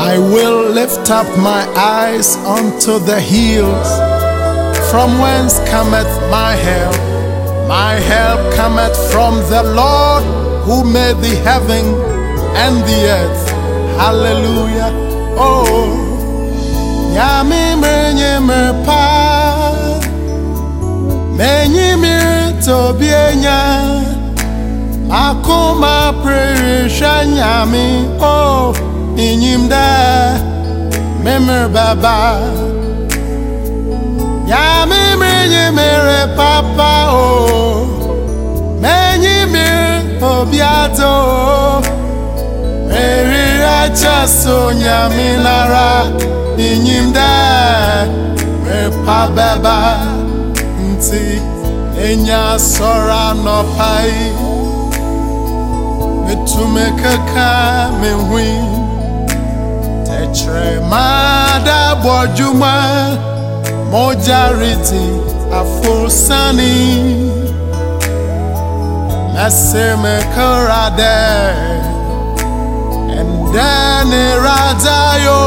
I will lift up my eyes unto the hills, from whence cometh my help. My help cometh from the Lord who made the heaven and the earth. Hallelujah. Oh, Yami menye merpa, menye mir tobienya, akuma presha Yami. Oh, inyimda memer baba, Yami menye mere papa. Oh, menye mir obiato. So Yami nara inyimda mepa baba nti enya sora no pai metume kaka mehui tetre mada bojuma mojariti afusani meseme karade Dani Radayo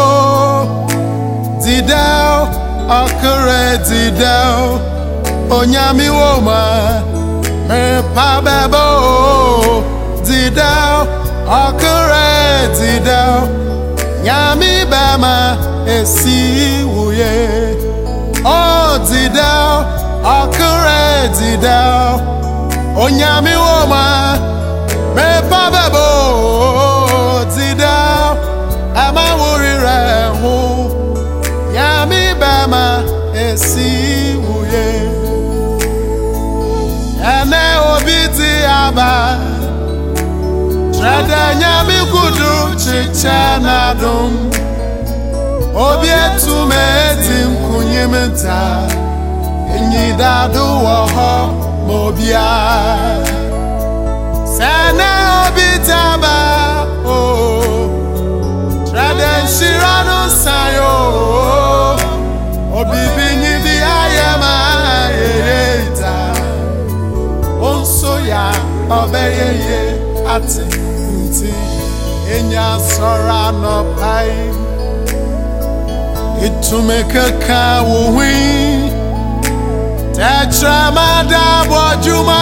Didao Akure Didao Onyami Woma Me Pabebo Didao Akure Didao Nyami Bama Esi Uye Oh Didao Akure Didao Onyami Woma Me Pabebo Didao, ama wurire hu, Yami bama esi uye. Ene obiti aba, trade Yami kudu chichana dum. Obietu metim kunyimenta, inyidadu woho mobia. Sene obiti aba. Shirano sayo Obibinyi di ayama Eta Onso ya Obeyeye Ati Nti Enya sora no pai Itumeka ka wuhi Tetra mada bojuma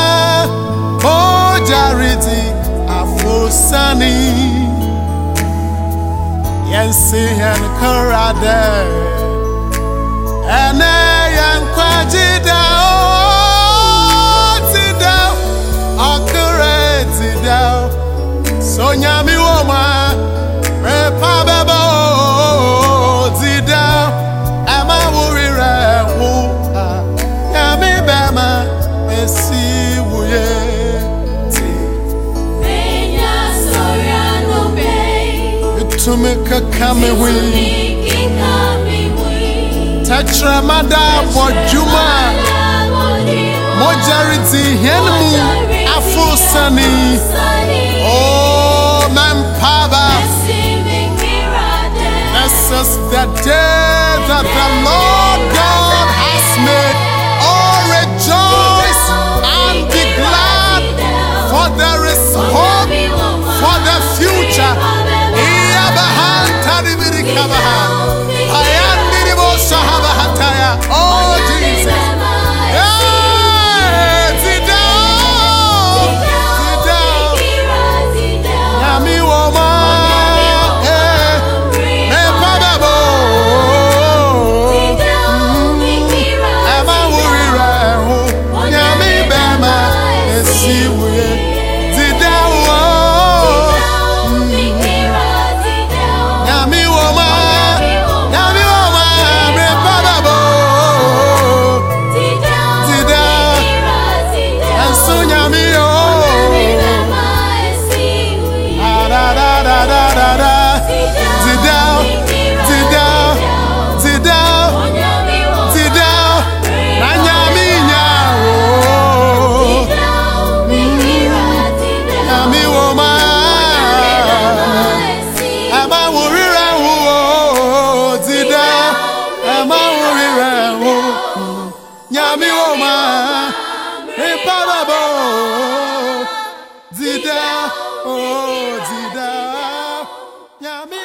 Mojariti afusani Yansi yan karade Ene yan kwajida Tida Akure tida So Yami woma Repa bebo Tida Ama wurire wu Yami bema Esi wuye To make a coming win. Tetra mada bojuma. Mojariti henmu afusani. Oh, mampaba. This is the day that the Lord God has made. Oh, rejoice and be glad, for there is hope for the future. Oh Jesus, Yami woma, me pabebo, Ema wurire hu, Yami bema esi wuye. Nyami woma, impalabo, Zida, oh Zida, Nyami.